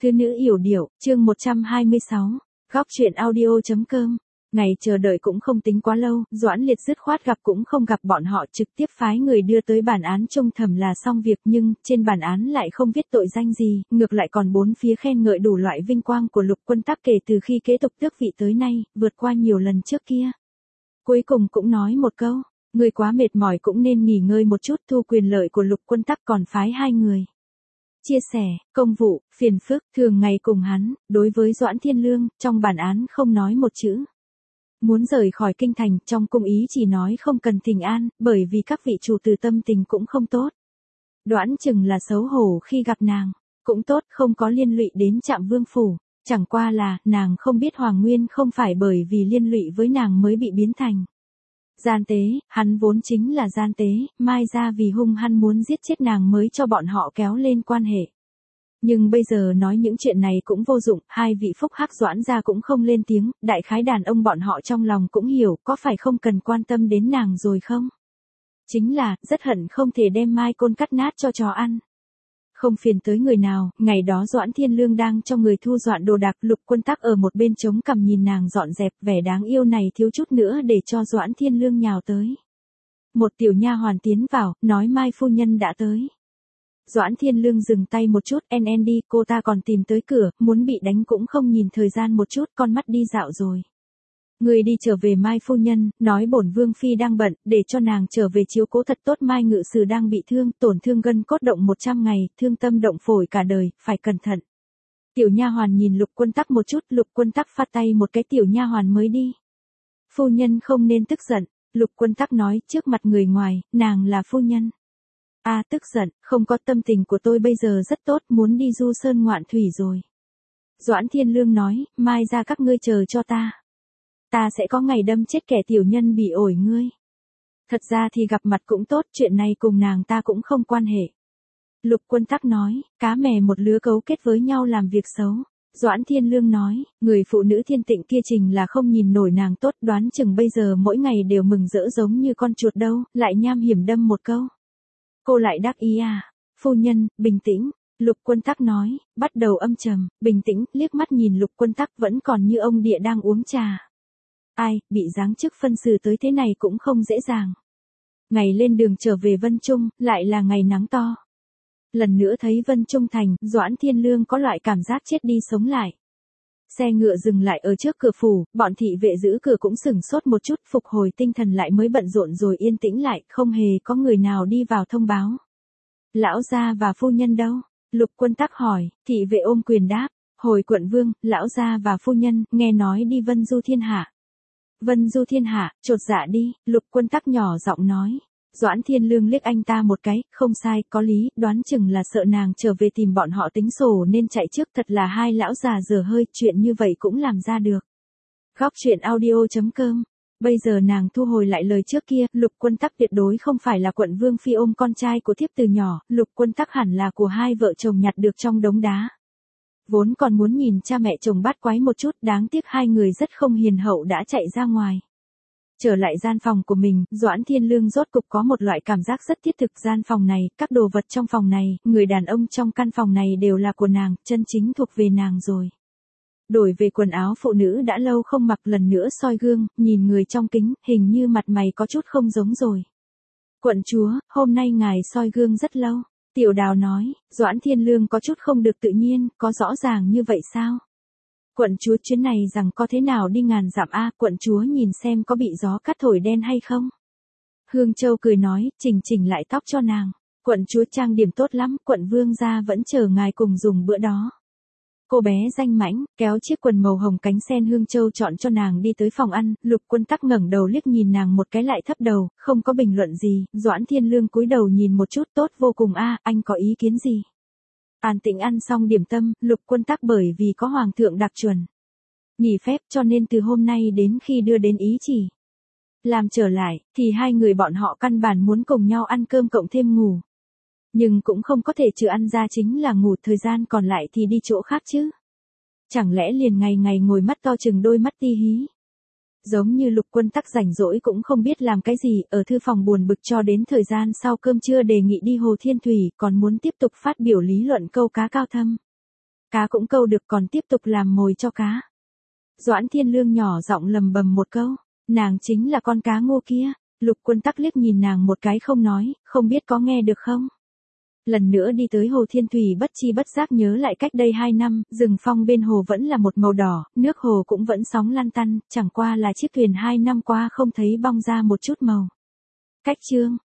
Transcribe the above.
Thư nữ yểu điệu, chương 126, góc truyện audio.com. Ngày chờ đợi cũng không tính quá lâu, Doãn Liệt dứt khoát gặp cũng không gặp bọn họ, trực tiếp phái người đưa tới bản án trung thẩm là xong việc, nhưng trên bản án lại không viết tội danh gì, ngược lại còn bốn phía khen ngợi đủ loại vinh quang của Lục Quân Tắc kể từ khi kế tục tước vị tới nay, vượt qua nhiều lần trước kia. Cuối cùng cũng nói một câu, người quá mệt mỏi cũng nên nghỉ ngơi một chút, thu quyền lợi của Lục Quân Tắc còn phái hai người chia sẻ, công vụ, phiền phức, thường ngày cùng hắn. Đối với Doãn Thiên Lương, trong bản án không nói một chữ. Muốn rời khỏi kinh thành, trong cung ý chỉ nói không cần thỉnh an, bởi vì các vị chủ tử tâm tình cũng không tốt. Đoán chừng là xấu hổ khi gặp nàng, cũng tốt không có liên lụy đến Trạm Vương phủ, chẳng qua là, nàng không biết Hoàng Nguyên không phải bởi vì liên lụy với nàng mới bị biến thành gian tế, hắn vốn chính là gian tế, mai ra vì hung hăng muốn giết chết nàng mới cho bọn họ kéo lên quan hệ. Nhưng bây giờ nói những chuyện này cũng vô dụng, hai vị phúc hắc Doãn gia cũng không lên tiếng, đại khái đàn ông bọn họ trong lòng cũng hiểu, có phải không cần quan tâm đến nàng rồi không? Chính là, rất hận không thể đem mai côn cắt nát cho chó ăn. Không phiền tới người nào, ngày đó Doãn Thiên Lương đang cho người thu dọn đồ đạc, Lục Quân Tắc ở một bên chống cằm nhìn nàng dọn dẹp, vẻ đáng yêu này thiếu chút nữa để cho Doãn Thiên Lương nhào tới. Một tiểu nha hoàn tiến vào, nói Mai phu nhân đã tới. Doãn Thiên Lương dừng tay một chút, en đi, cô ta còn tìm tới cửa, muốn bị đánh cũng không nhìn thời gian một chút, con mắt đi dạo rồi. Người đi trở về Mai phu nhân, nói bổn vương phi đang bận, để cho nàng trở về chiếu cố thật tốt. Mai ngự sử đang bị thương, tổn thương gân cốt động 100 ngày, thương tâm động phổi cả đời, phải cẩn thận. Tiểu nha hoàn nhìn Lục Quân Tắc một chút, Lục Quân Tắc phát tay một cái, tiểu nha hoàn mới đi. Phu nhân không nên tức giận, Lục Quân Tắc nói trước mặt người ngoài, nàng là phu nhân. Tức giận, không có, tâm tình của tôi bây giờ rất tốt, muốn đi du sơn ngoạn thủy rồi. Doãn Thiên Lương nói, mai ra các ngươi chờ cho ta. Ta sẽ có ngày đâm chết kẻ tiểu nhân bị ổi ngươi. Thật ra thì gặp mặt cũng tốt, chuyện này cùng nàng ta cũng không quan hệ. Lục Quân Tắc nói, cá mè một lứa cấu kết với nhau làm việc xấu. Doãn Thiên Lương nói, người phụ nữ Thiên Tịnh kia trình là không nhìn nổi nàng tốt, đoán chừng bây giờ mỗi ngày đều mừng rỡ giống như con chuột đâu, lại nham hiểm đâm một câu. Cô lại đắc ý à? Phu nhân, bình tĩnh. Lục Quân Tắc nói, bắt đầu âm trầm, bình tĩnh, liếc mắt nhìn Lục Quân Tắc vẫn còn như ông địa đang uống trà. Ai, bị giáng chức phân xử tới thế này cũng không dễ dàng. Ngày lên đường trở về Vân Trung, lại là ngày nắng to. Lần nữa thấy Vân Trung thành, Doãn Thiên Lương có loại cảm giác chết đi sống lại. Xe ngựa dừng lại ở trước cửa phủ, bọn thị vệ giữ cửa cũng sửng sốt một chút, phục hồi tinh thần lại mới bận rộn rồi yên tĩnh lại, không hề có người nào đi vào thông báo. Lão gia và phu nhân đâu? Lục Quân Tắc hỏi, thị vệ ôm quyền đáp, hồi quận vương, lão gia và phu nhân, nghe nói đi Vân Du Thiên Hạ. Vân Du Thiên Hạ, chột dạ đi, Lục Quân Tắc nhỏ giọng nói. Doãn Thiên Lương liếc anh ta một cái, không sai, có lý, đoán chừng là sợ nàng trở về tìm bọn họ tính sổ nên chạy trước, thật là hai lão già dở hơi, chuyện như vậy cũng làm ra được. Góc truyện audio.com. Bây giờ nàng thu hồi lại lời trước kia, Lục Quân Tắc tuyệt đối không phải là quận vương phi ôm con trai của thiếp từ nhỏ, Lục Quân Tắc hẳn là của hai vợ chồng nhặt được trong đống đá. Vốn còn muốn nhìn cha mẹ chồng bát quái một chút, đáng tiếc hai người rất không hiền hậu đã chạy ra ngoài. Trở lại gian phòng của mình, Doãn Thiên Lương rốt cục có một loại cảm giác rất thiết thực. Gian phòng này, các đồ vật trong phòng này, người đàn ông trong căn phòng này đều là của nàng, chân chính thuộc về nàng rồi. Đổi về quần áo phụ nữ đã lâu không mặc, lần nữa soi gương, nhìn người trong kính, hình như mặt mày có chút không giống rồi. Quận chúa, hôm nay ngài soi gương rất lâu. Tiểu Đào nói, Doãn Thiên Lương có chút không được tự nhiên, có rõ ràng như vậy sao? Quận chúa chuyến này rằng có thế nào đi ngàn dặm quận chúa nhìn xem có bị gió cắt thổi đen hay không? Hương Châu cười nói, chỉnh lại tóc cho nàng. Quận chúa trang điểm tốt lắm, quận vương gia vẫn chờ ngài cùng dùng bữa đó. Cô bé danh mãnh, kéo chiếc quần màu hồng cánh sen Hương Châu chọn cho nàng đi tới phòng ăn, Lục Quân Tắc ngẩng đầu liếc nhìn nàng một cái lại thấp đầu, không có bình luận gì, Doãn Thiên Lương cúi đầu nhìn một chút, tốt vô cùng anh có ý kiến gì? An tĩnh ăn xong điểm tâm, Lục Quân Tắc bởi vì có hoàng thượng đặc chuẩn nghỉ phép cho nên từ hôm nay đến khi đưa đến ý chỉ làm trở lại, thì hai người bọn họ căn bản muốn cùng nhau ăn cơm cộng thêm ngủ. Nhưng cũng không có thể trừ ăn ra chính là ngủ, thời gian còn lại thì đi chỗ khác chứ. Chẳng lẽ liền ngày ngày ngồi mắt to chừng đôi mắt ti hí. Giống như Lục Quân Tắc rảnh rỗi cũng không biết làm cái gì, ở thư phòng buồn bực cho đến thời gian sau cơm trưa đề nghị đi Hồ Thiên Thủy, còn muốn tiếp tục phát biểu lý luận câu cá cao thâm. cá cũng câu được còn tiếp tục làm mồi cho cá. Doãn Thiên Lương nhỏ giọng lầm bầm một câu, nàng chính là con cá ngô kia. Lục Quân Tắc liếc nhìn nàng một cái không nói, không biết có nghe được không. Lần nữa đi tới hồ Thiên Thủy bất chi bất giác nhớ lại cách đây 2 năm, rừng phong bên hồ vẫn là một màu đỏ, nước hồ cũng vẫn sóng lăn tăn, chẳng qua là chiếc thuyền 2 năm qua không thấy bong ra một chút màu. Cách chương